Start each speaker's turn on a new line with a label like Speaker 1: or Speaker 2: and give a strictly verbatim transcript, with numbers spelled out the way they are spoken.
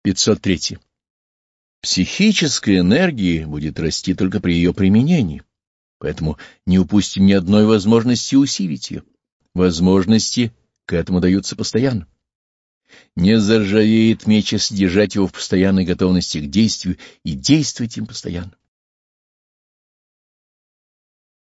Speaker 1: пятьсот три. Психическая энергия будет расти только при ее применении, поэтому не упустим ни одной возможности усилить ее. Возможности к этому даются постоянно. Не заржавеет меч, если держать его в постоянной готовности к действию и действовать им постоянно.